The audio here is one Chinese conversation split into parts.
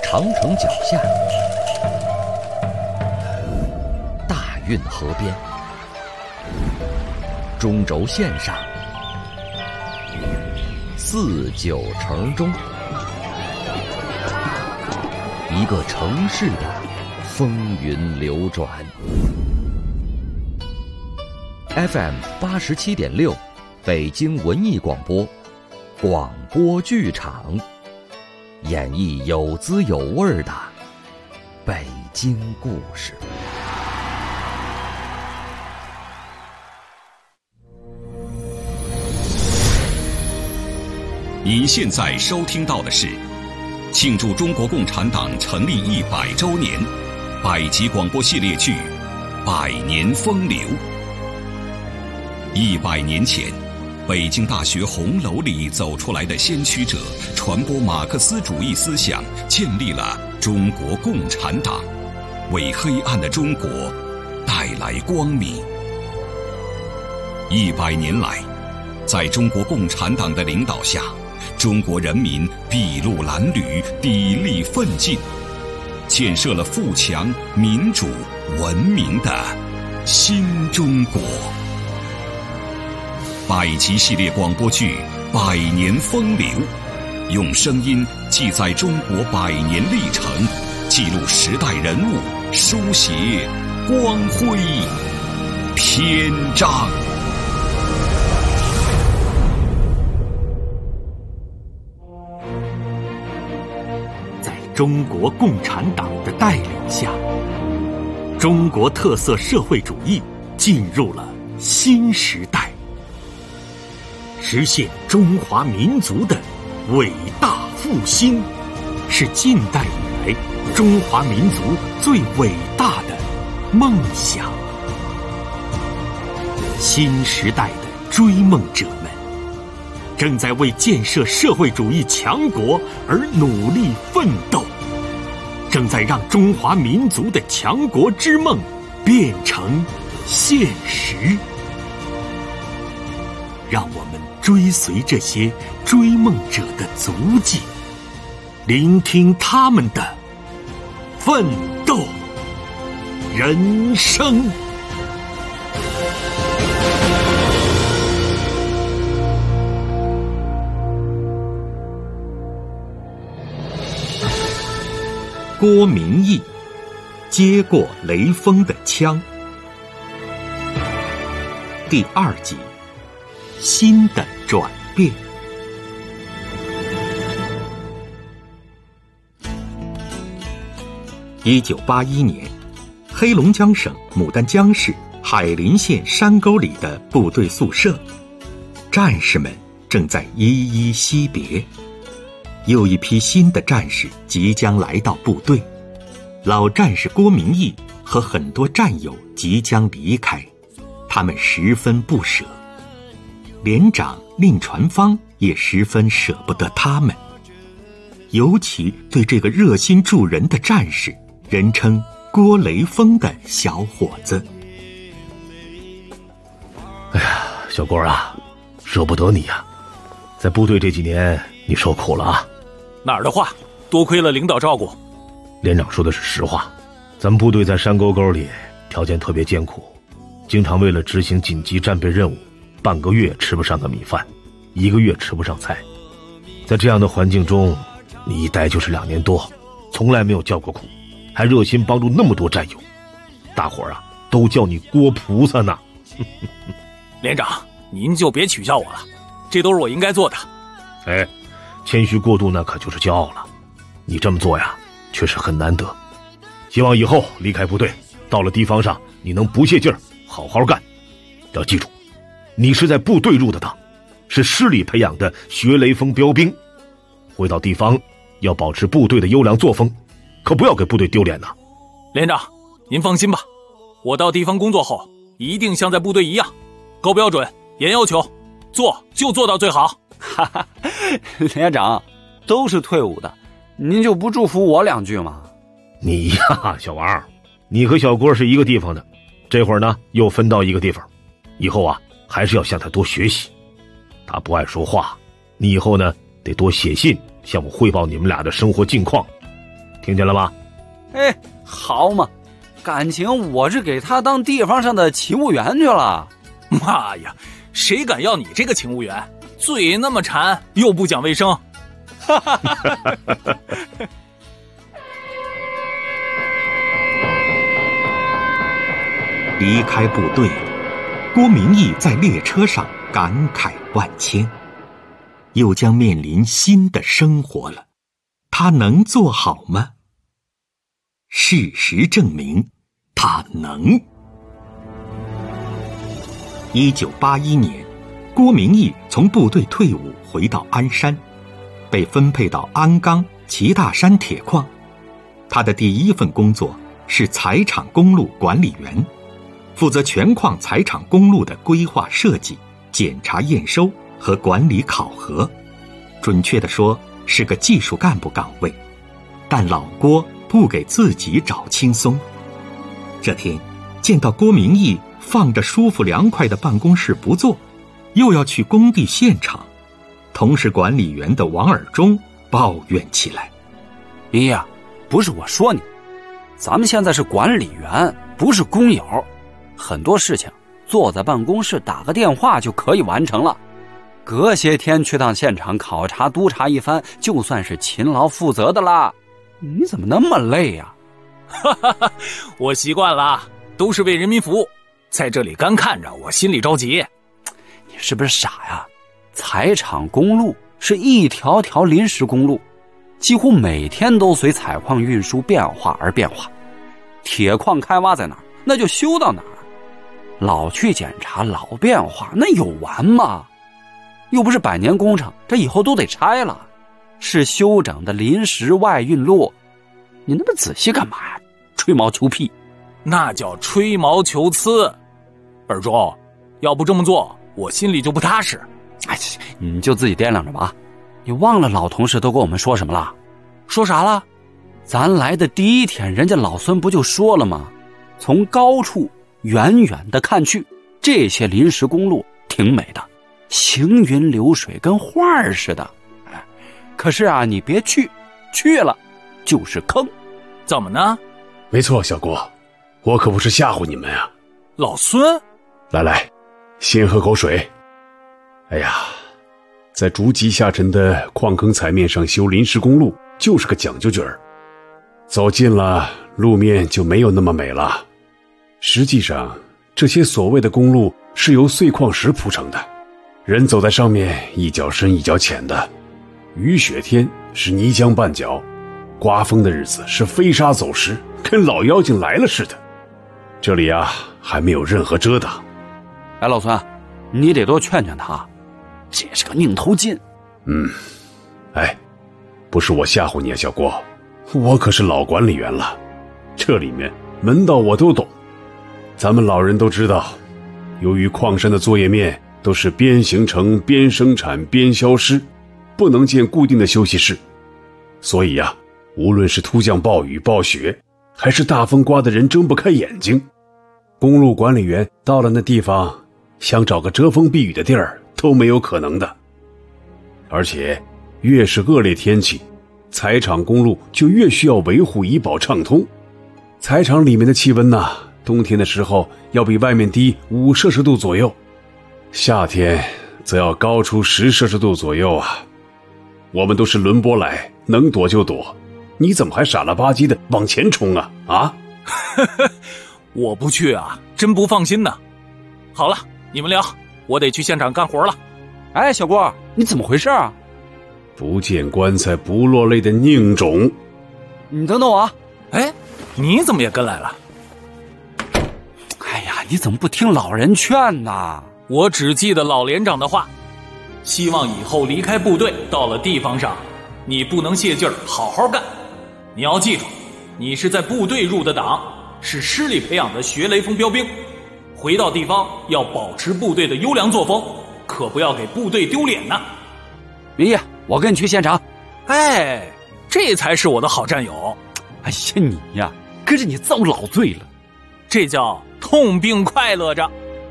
长城脚下，大运河边，中轴线上，四九城中，一个城市的风云流转。FM 87.6，北京文艺广播，广播剧场，演绎有滋有味的北京故事。 您现在收听到的是庆祝中国共产党成立100周年百集广播系列剧《百年风流》。100年前，北京大学红楼里走出来的先驱者，传播马克思主义思想，建立了中国共产党，为黑暗的中国带来光明。100年来，在中国共产党的领导下，中国人民筚路蓝缕，砥砺奋进，建设了富强、民主、文明的新中国。百集系列广播剧《百年风流》，用声音记载中国100年历程，记录时代人物，书写光辉篇章。 在中国共产党的带领下，中国特色社会主义进入了新时代，实现中华民族的伟大复兴，是近代以来中华民族最伟大的梦想。新时代的追梦者们正在为建设社会主义强国而努力奋斗，正在让中华民族的强国之梦变成现实。让我们追随这些追梦者的足迹，聆听他们的奋斗人生。郭明义接过雷锋的枪，第2集，新的转变。1981年，黑龙江省牡丹江市海林县山沟里的部队宿舍，战士们正在一一惜别。又一批新的战士即将来到部队，老战士郭明义和很多战友即将离开，他们十分不舍。连长令传芳也十分舍不得他们，尤其对这个热心助人的战士，人称郭雷锋的小伙子。 哎呀，小郭啊，舍不得你呀，在部队这几年你受苦了啊。 哪儿的话，多亏了领导照顾。 连长说的是实话，咱们部队在山沟沟里条件特别艰苦，经常为了执行紧急战备任务，半个月吃不上个米饭，1个月吃不上菜。在这样的环境中，你一待就是2年多，从来没有叫过苦，还热心帮助那么多战友，大伙儿啊都叫你郭菩萨呢。 连长，您就别取笑我了，这都是我应该做的。 哎，谦虚过度那可就是骄傲了，你这么做呀确实很难得。希望以后离开部队，到了地方上你能不懈劲儿好好干。要记住，你是在部队入的党，是师里培养的学雷锋标兵，回到地方要保持部队的优良作风，可不要给部队丢脸呐。 连长，您放心吧，我到地方工作后一定像在部队一样，高标准严要求，做就做到最好。 哈哈，连长都是退伍的，您就不祝福我2句吗？ 你呀，小王，你和小郭是一个地方的，这会儿呢又分到一个地方，以后啊还是要向他多学习。他不爱说话，你以后呢得多写信向我汇报你们俩的生活近况。 听见了吗？ 哎，好嘛，感情我是给他当地方上的勤务员去了。 妈呀，谁敢要你这个勤务员？嘴那么馋，又不讲卫生。 离开部队，郭明义在列车上感慨万千，又将面临新的生活了。他能做好吗？事实证明，他能。1981年，郭明义从部队退伍，回到鞍山，被分配到鞍钢齐大山铁矿。他的第一份工作是采厂公路管理员，负责全矿采厂公路的规划设计、检查验收和管理考核。准确地说，是个技术干部岗位。但老郭不给自己找轻松。这天，见到郭明义放着舒服凉快的办公室不坐，又要去工地现场，同是管理员的王尔忠抱怨起来：“ 明义啊，不是我说你，咱们现在是管理员，不是工友，很多事情坐在办公室打个电话就可以完成了。隔些天去趟现场考察督察一番，就算是勤劳负责的啦。你怎么那么累呀？” 我习惯了，都是为人民服务，在这里干看着，我心里着急。 你是不是傻呀？采厂公路是一条条临时公路，几乎每天都随采矿运输变化而变化。铁矿开挖在哪儿，那就修到哪儿。老去检查，老变化，那有完吗？又不是百年工程，这以后都得拆了。是休整的临时外运路，你那么仔细干嘛呀？吹毛求疵。 那叫吹毛求疵。尔忠，要不这么做，我心里就不踏实。 哎，你就自己掂量着吧。你忘了老同事都跟我们说什么了？ 说啥了？ 咱来的第一天，人家老孙不就说了吗？从高处远远的看去，这些临时公路挺美的，行云流水，跟画儿似的。可是啊，你别去了就是坑。 怎么呢？ 没错，小郭，我可不是吓唬你们啊。 老孙， 来，先喝口水。哎呀，在逐级下沉的矿坑采面上修临时公路，就是个讲究句儿。走近了，路面就没有那么美了。实际上，这些所谓的公路是由碎矿石铺成的，人走在上面一脚深一脚浅的。雨雪天是泥浆绊脚，刮风的日子是飞沙走石，跟老妖精来了似的。这里啊，还没有任何遮挡。 哎，老孙，你得多劝劝他，这是个拧头劲。 哎，不是我吓唬你啊，小郭，我可是老管理员了，这里面门道我都懂。咱们老人都知道，由于矿山的作业面都是边形成边生产边消失，不能建固定的休息室，所以啊，无论是突降暴雨暴雪，还是大风刮得人睁不开眼睛，公路管理员到了那地方，想找个遮风避雨的地儿都没有可能的。而且越是恶劣天气，采厂公路就越需要维护以保畅通。采厂里面的气温呢，冬天的时候要比外面低5摄氏度左右，夏天则要高出10摄氏度左右啊。我们都是轮播来，能躲就躲，你怎么还傻了吧唧的往前冲啊？啊？ 我不去啊，真不放心呢。好了，你们聊，我得去现场干活了。 哎，小郭，你怎么回事啊？ 不见棺材不落泪的宁种。 你等等我啊。 哎，你怎么也跟来了？ 哎呀，你怎么不听老人劝呢？ 我只记得老连长的话，希望以后离开部队，到了地方上，你不能泄劲儿，好好干。你要记住，你是在部队入的党，是师里培养的学雷锋标兵。回到地方要保持部队的优良作风，可不要给部队丢脸呐。 明义，我跟你去现场。 哎，这才是我的好战友。 哎呀，你呀，跟着你遭老罪了。 这叫痛并快乐着。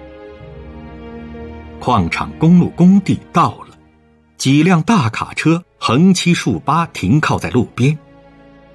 矿场公路工地到了，几辆大卡车横七竖八停靠在路边。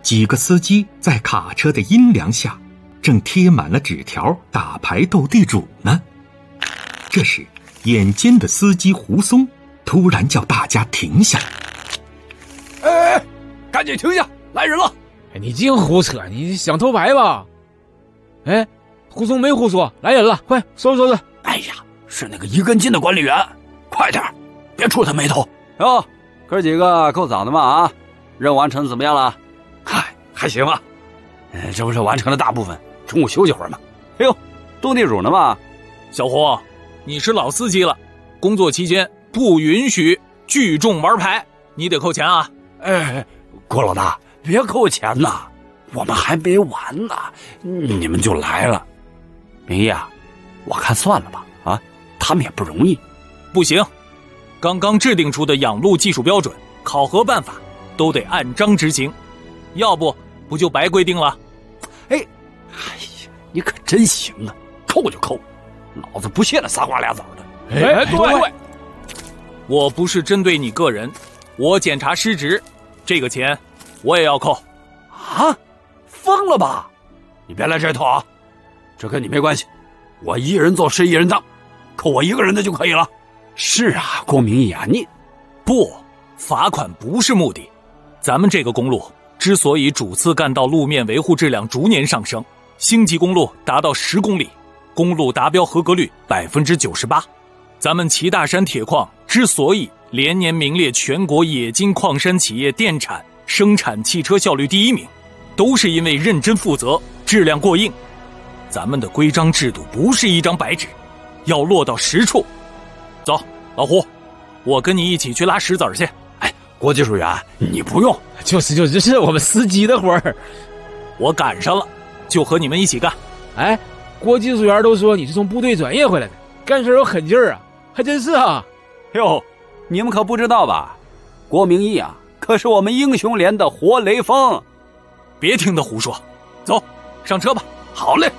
几个司机在卡车的阴凉下，正贴满了纸条打牌斗地主呢。这时，眼尖的司机胡松突然叫大家停下。 哎，赶紧停下，来人了！ 你净胡扯，你想偷牌吧？哎，胡松没胡说，来人了，快收拾收拾！ 哎呀，是那个一根筋的管理员，快点，别触他眉头。哟，哥几个够早的嘛啊！任务完成怎么样了？嗨，还行啊。这不是完成了大部分，中午休息会儿吗？哎呦，斗地主呢嘛？ 小胡，你是老司机了，工作期间不允许聚众玩牌，你得扣钱啊！ 哎，郭老大，别扣钱呐，我们还没完呢，你们就来了。明义啊，我看算了吧，啊，他们也不容易。 不行，刚刚制定出的养鹿技术标准、考核办法都得按章执行，要不就白规定了。 哎呀，你可真行啊，扣就扣，老子不屑那仨瓜俩枣的。 哎，对，我不是针对你个人，我检查失职，这个钱我也要扣。 啊，疯了吧？你别来这套啊，这跟你没关系，我一人做事一人当，扣我一个人的就可以了。是啊，郭明义啊，你不，罚款不是目的。咱们这个公路之所以主次干道路面维护质量逐年上升，星级公路达到10公里，公路达标合格率98%。咱们齐大山铁矿之所以连年名列全国冶金矿山企业电产生产汽车效率第1名，都是因为认真负责，质量过硬。咱们的规章制度不是一张白纸，要落到实处。走，老胡，我跟你一起去拉石子去。 哎，郭技术员，你不用。 就是这是我们司机的活儿， 我赶上了，就和你们一起干。 哎，郭技术员都说你是从部队转业回来的，干事有狠劲儿啊，还真是啊。 哟，你们可不知道吧？郭明义啊，可是我们英雄连的活雷锋。 别听他胡说，走，上车吧。 好嘞。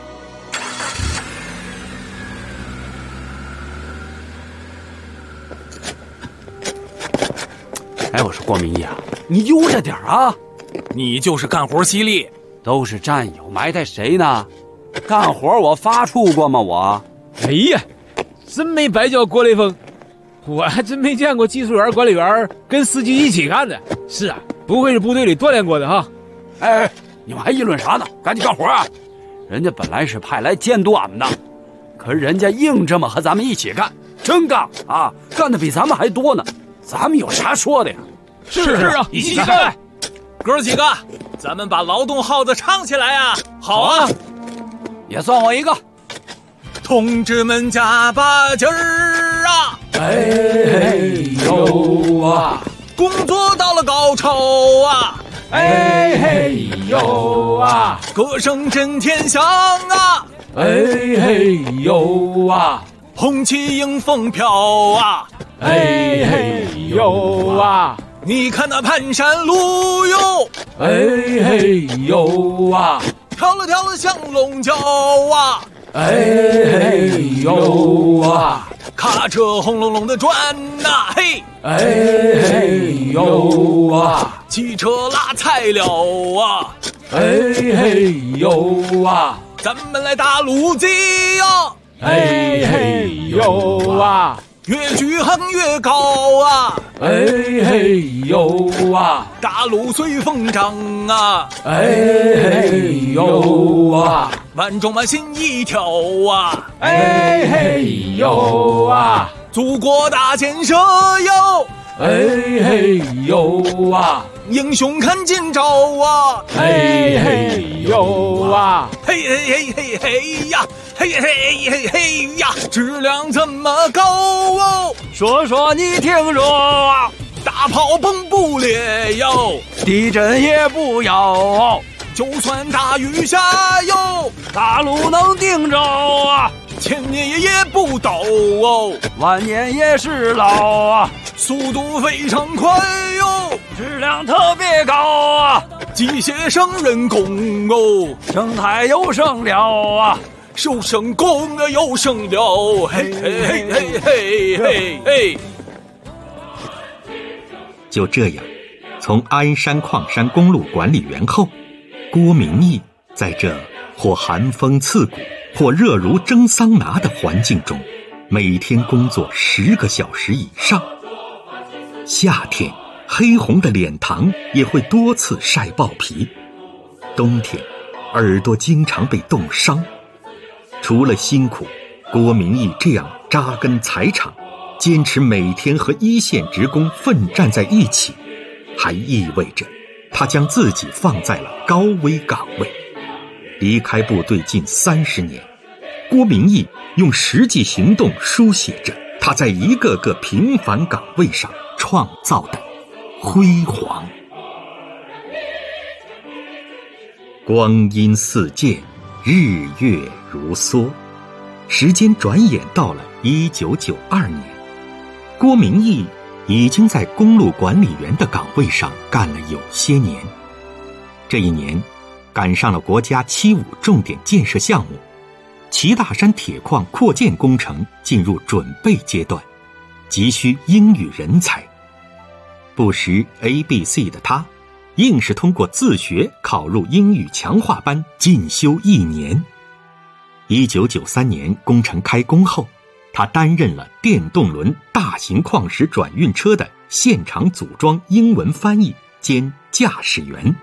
哎，我说郭明义啊，你悠着点啊！ 你就是干活犀利， 都是战友，埋汰谁呢？干活我发怵过吗？我？ 哎呀，真没白叫郭雷锋，我还真没见过技术员、管理员跟司机一起干的。是啊，不愧是部队里锻炼过的哈。 哎，你们还议论啥呢？赶紧干活啊！人家本来是派来监督俺们的，可是人家硬这么和咱们一起干，真干啊！干的比咱们还多呢。咱们有啥说的呀？ 是啊， 一起干！哥几个，咱们把劳动号子唱起来啊！好啊， 也算我一个。 同志们加把劲儿啊！ 哎嘿呦啊！ 工作到了高潮啊！ 哎嘿呦啊！ 歌声震天响啊！ 哎嘿呦啊！ 红旗迎风飘啊！ 哎嘿呦啊！ 你看那盘山路哟！ 哎嘿呦啊！ 跳了跳了像龙角啊！ 哎嘿呦啊！ 卡车轰隆隆的转呐，嘿！ 哎嘿呦啊！ 汽车拉材料啊！ 哎嘿呦啊！ 咱们来打路基呀！ 哎嘿呦啊！ 越举行越高啊！ 哎嘿呦啊！ 大路随风长啊！ 哎嘿呦啊！ 万众满心一跳啊！ 哎嘿呦啊！ 祖国大建设哟！ 哎嘿呦啊！ 英雄看今朝啊！ 哎嘿呦啊！ 嘿嘿嘿嘿嘿呀！嘿嘿嘿嘿呀！质量这么高哦！ 说说你听说啊！ 大炮崩不裂哟， 地震也不要， 就算大雨下哟， 大路能顶着啊， 千年也不倒哦， 万年也是老啊， 速度非常快哟， 质量特别高啊， 机械胜人工哦， 生态又生了啊， 又生工啊又生了，嘿嘿嘿嘿嘿嘿嘿。 就这样， 从鞍山矿山公路管理员后，郭明义在这或寒风刺骨，或热如蒸桑拿的环境中，每天工作10个小时以上。夏天，黑红的脸膛也会多次晒爆皮；冬天，耳朵经常被冻伤。除了辛苦，郭明义这样扎根柴厂，坚持每天和一线职工奋战在一起，还意味着他将自己放在了高危岗位。离开部队近30年，郭明义用实际行动书写着他在一个个平凡岗位上创造的辉煌。光阴似箭，日月如梭，时间转眼到了1992年，郭明义已经在公路管理员的岗位上干了有些年。这一年赶上了国家75重点建设项目，齐大山铁矿扩建工程进入准备阶段，急需英语人才。不识 ABC 的他，硬是通过自学考入英语强化班进修1年。1993年工程开工后，他担任了电动轮大型矿石转运车的现场组装英文翻译兼驾驶员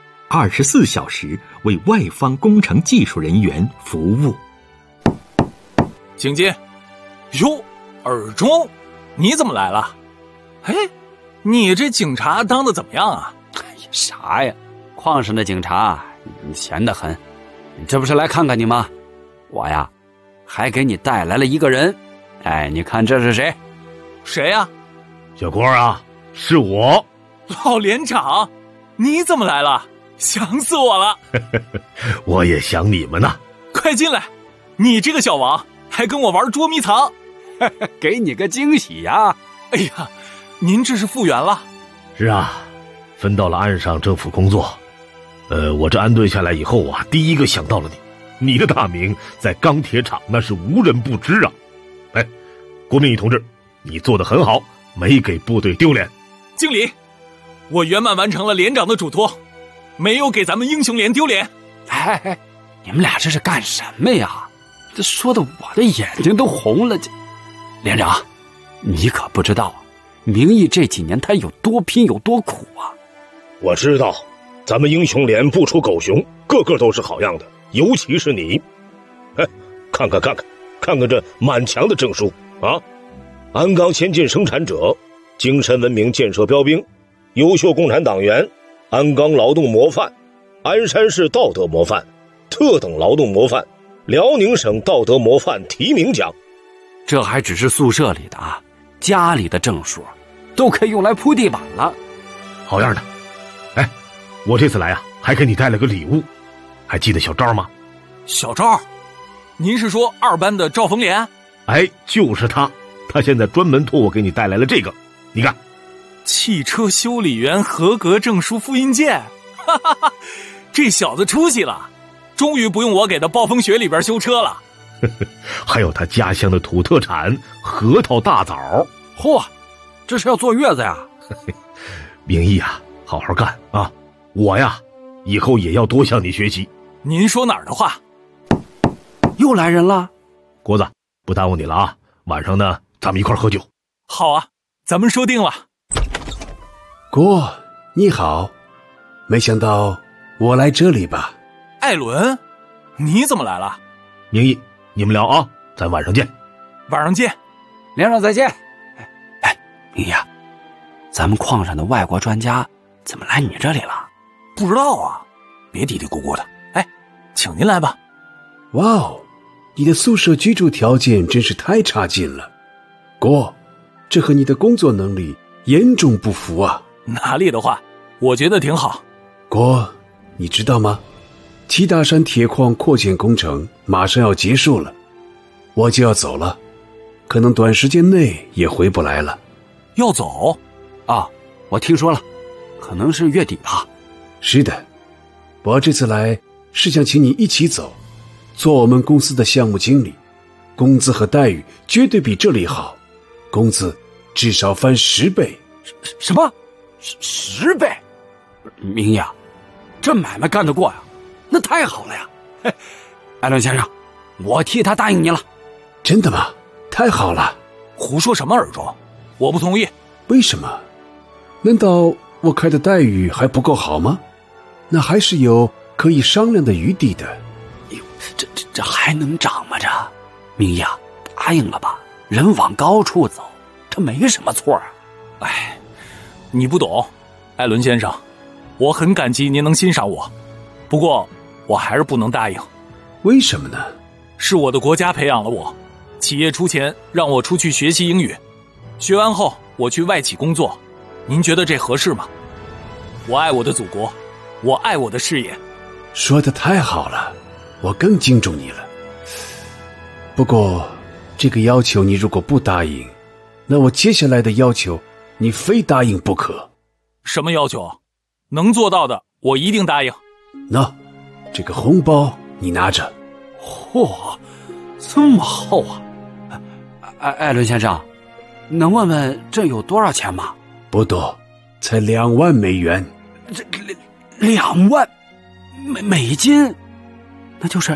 ，24小时为外方工程技术人员服务。 请进。哟，尔中，你怎么来了？哎，你这警察当的怎么样啊？ 啥呀，矿上的警察闲得很，你这不是来看看你吗？我呀还给你带来了一个人。哎，你看这是谁？ 谁呀？ 小郭啊，是我。 老连长，你怎么来了？想死我了。 我也想你们呢。 快进来，你这个小王还跟我玩捉迷藏。 给你个惊喜呀。 哎呀，您这是复员了？ 是啊，分到了岸上政府工作。我这安顿下来以后啊，第一个想到了你的大名在钢铁厂那是无人不知啊。哎，郭明义同志，你做得很好，没给部队丢脸。 经理，我圆满完成了连长的嘱托，没有给咱们英雄连丢脸。 哎，你们俩这是干什么呀？这说的我的眼睛都红了。连长，你可不知道啊，明义这几年他有多拼有多苦啊。 我知道，咱们英雄连不出狗熊，个个都是好样的，尤其是你。哎，看看这满墙的证书啊！鞍钢先进生产者，精神文明建设标兵，优秀共产党员，鞍钢劳动模范，鞍山市道德模范，特等劳动模范，辽宁省道德模范提名奖。 这还只是宿舍里的啊，家里的证书都可以用来铺地板了。 好样的！哎，我这次来啊，还给你带了个礼物，还记得小赵吗？ 小赵？您是说2班的赵逢莲？ 哎，就是他现在专门托我给你带来了这个，你看， 汽车修理员合格证书复印件。哈哈哈，这小子出息了，终于不用我给他暴风雪里边修车了。 还有他家乡的土特产核桃大枣。 嚯，这是要坐月子呀？ 明义啊，好好干啊！我呀，以后也要多向你学习。 您说哪儿的话？ 又来人了。 郭子，不耽误你了啊，晚上呢咱们一块喝酒。 好啊，咱们说定了。 郭，你好，没想到我来这里吧。 艾伦，你怎么来了？ 明义，你们聊啊，咱晚上见。 晚上见。 连长再见。哎，明义啊，咱们矿上的外国专家怎么来你这里了？ 不知道啊，别嘀嘀咕咕的。哎，请您来吧。 哇哦，你的宿舍居住条件真是太差劲了。郭，这和你的工作能力严重不符啊。 哪里的话，我觉得挺好。 郭，你知道吗？齐大山铁矿扩建工程马上要结束了，我就要走了，可能短时间内也回不来了。 要走？ 啊，我听说了，可能是月底吧。 是的，我这次来是想请你一起走，做我们公司的项目经理，工资和待遇绝对比这里好，工资至少翻10倍。 什么 10倍？明义啊，这买卖干得过呀？那太好了呀！嘿，艾伦先生，我替他答应你了。 真的吗？太好了！ 胡说什么耳中？我不同意。 为什么？难道我开的待遇还不够好吗？那还是有可以商量的余地的。 这还能涨吗？这明义啊，答应了吧，人往高处走，这没什么错啊。 哎，你不懂，艾伦先生，我很感激您能欣赏我，不过我还是不能答应。 为什么呢？ 是我的国家培养了我，企业出钱让我出去学习英语，学完后我去外企工作，您觉得这合适吗？我爱我的祖国，我爱我的事业。 说得太好了，我更敬重你了。不过这个要求你如果不答应，那我接下来的要求你非答应不可。 什么要求？能做到的我一定答应。 那这个红包你拿着。 嚯，这么厚啊！艾伦先生，能问问这有多少钱吗？ 不多，才2万美元。 这2万美金，那就是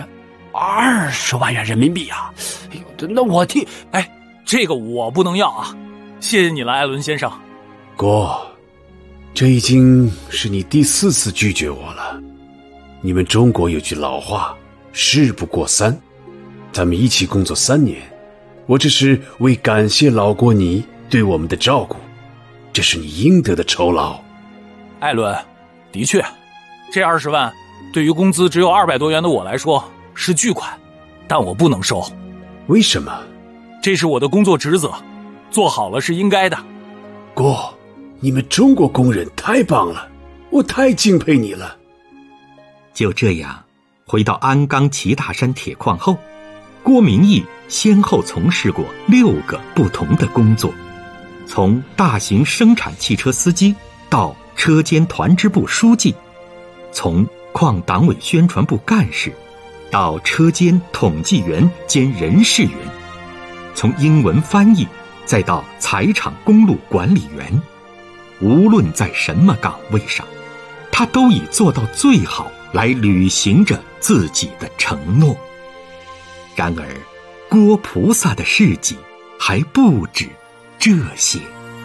20万元人民币啊！哎呦，那我替…… 哎，这个我不能要啊！谢谢你了，艾伦先生。 哥，这已经是你第4次拒绝我了。你们中国有句老话，事不过三。咱们一起工作3年，我这是为感谢老郭你对我们的照顾，这是你应得的酬劳。 艾伦，的确，这20万对于工资只有200多元的我来说是巨款，但我不能收。 为什么？ 这是我的工作职责，做好了是应该的。 哥，你们中国工人太棒了，我太敬佩你了。 就这样，回到鞍钢齐大山铁矿后，郭明义先后从事过6个不同的工作，从大型生产汽车司机到车间团支部书记，从矿党委宣传部干事到车间统计员兼人事员，从英文翻译再到财厂公路管理员，无论在什么岗位上，他都以做到最好来履行着自己的承诺。然而，郭菩萨的事迹还不止这些。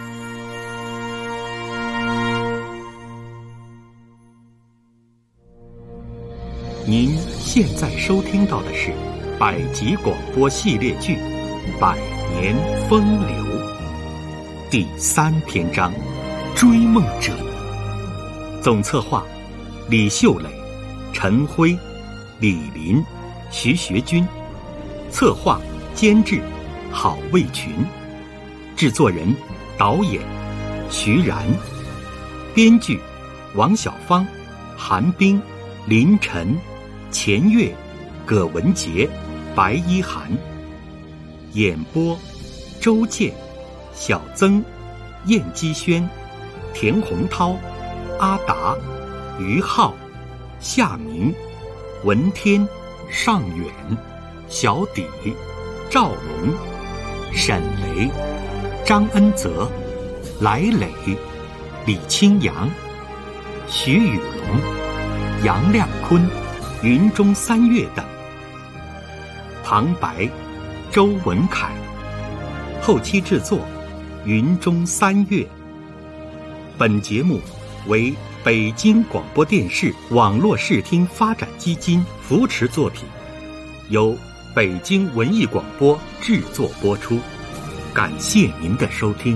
您现在收听到的是百集广播系列剧《百年风流》第3篇章《追梦者》，总策划李秀磊、陈辉、李林、徐学军，策划监制郝卫群，制作人导演徐然，编剧王小芳、韩冰、林晨、钱月、葛文杰、白一涵，演播周健、小曾、燕基轩、田洪涛、阿达、于浩、夏明、文天、尚远、小底、赵龙、沈雷、张恩泽、来磊、李清扬、徐宇龙、杨亮坤、云中三月等。旁白周文凯，后期制作云中三月。本节目为北京广播电视网络视听发展基金扶持作品，由北京文艺广播制作播出。感谢您的收听。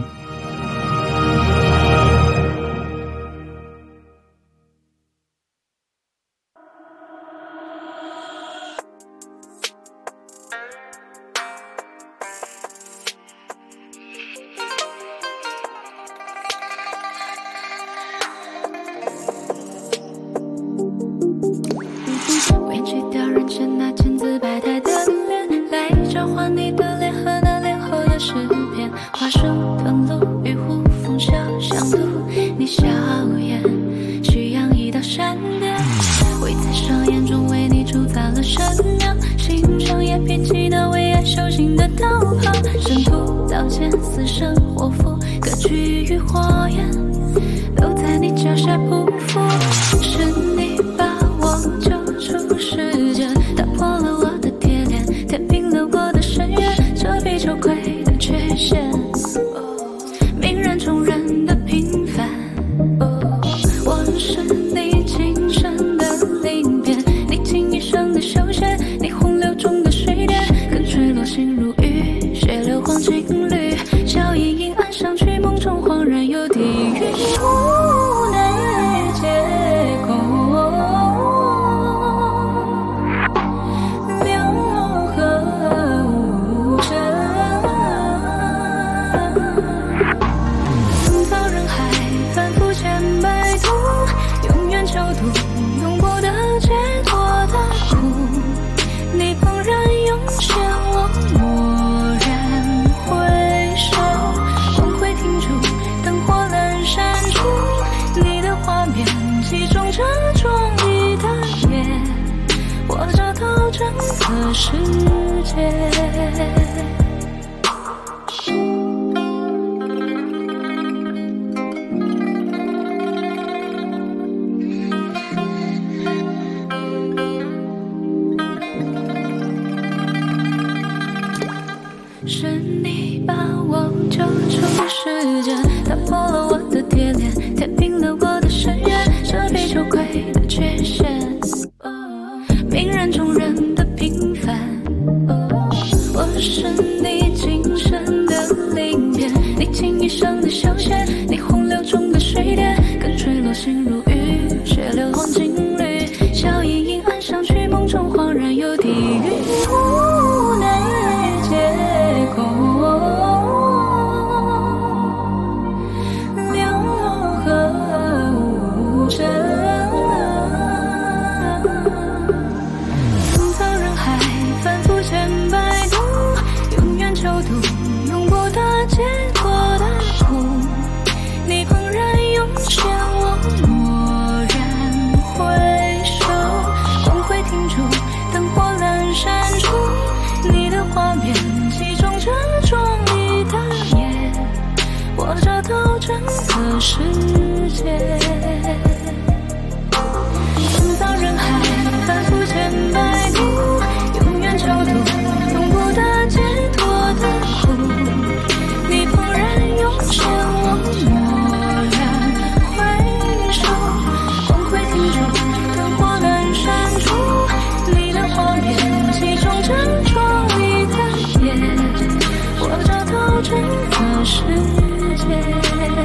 手心的道袍，生徒刀剑，死生活符，各居于火焰，留在你脚下匍匐。是你把我救出世界，打破了我的铁链，填平了我的深渊，遮蔽羞愧的缺陷，泯然众人的平凡。我是你今生的鳞片，你倾一生的休闲，你洪流中的水点，更坠落心如雨，血流黄金缕，笑盈盈岸上去，梦中恍然有地狱，无奈结果，流河无声，横扫人海，反复千百度，永远囚徒，永不得解脱的苦。你怦然涌现，我蓦然回首，光辉停住，灯火阑珊处，你的画面击中这壮丽的夜，我找到整个世界。是你把我救出世界，打破了我的铁链，填平了我的深渊，遮蔽羞愧的缺陷，泯然众人的平凡。我是你今生的鳞片，你倾一生的休闲，你洪流中的水点，更坠落心如雨，血流黄金缕，笑盈盈岸上去，梦中恍然有地狱，无奈结果，流河无声，横扫人海，反复千百度，永远囚徒，永不得解脱的苦。你怦然涌现，我蓦然回首，光辉停住，灯火阑珊处，你的画面击中这壮丽的夜，我找到整个世界。横扫人海，反复千百度，永远囚徒，永不得解脱的苦。你怦然涌现，我蓦然回首，光辉停住，灯火阑珊处，你的画面击中这壮丽的夜，我找到整个世界。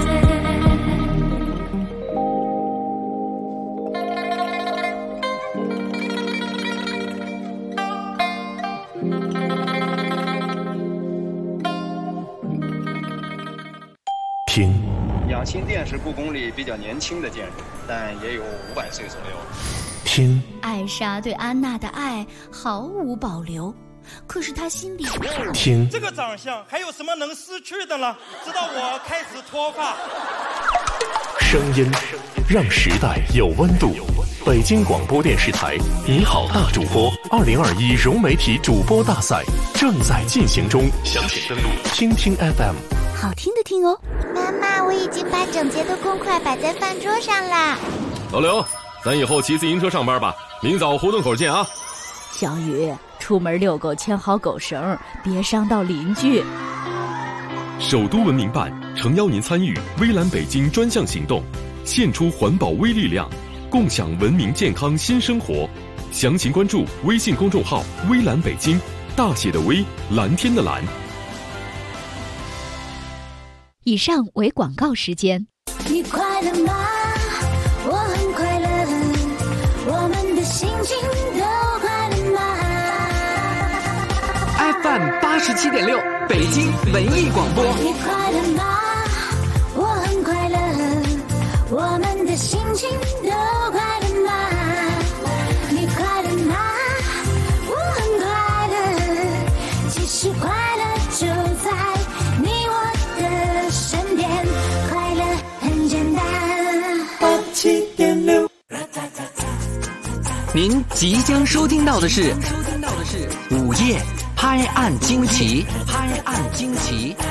听， 养心殿是故宫里比较年轻的建筑，但也有500岁左右。 听， 艾莎对安娜的爱毫无保留，可是她心里听， 这个长相还有什么能失去的呢？直到我开始脱发。 声音让时代有温度。北京广播电视台你好大主播2021融媒体主播大赛正在进行中，详情登录听听 FM。 好听的听哦。 妈妈，我已经把整洁的公筷摆在饭桌上啦。 老刘，咱以后骑自行车上班吧，明早胡同口见啊。 小雨，出门遛狗牵好狗绳，别伤到邻居。 首都文明办诚邀您参与微蓝北京专项行动，献出环保微力量，共享文明健康新生活。详情关注微信公众号微蓝北京，大写的微，蓝天的蓝。 以上为广告时间。 你快乐吗？我很快乐，我们的心情都快乐吗？ FM 87.6北京文艺广播。 你快乐吗？我很快乐，我们的心情都快乐吗？你快乐吗？我很快乐，其实快乐就在你我的身边，快乐很简单。87.6。 您即将收听到的是午夜拍案惊奇，拍案惊奇。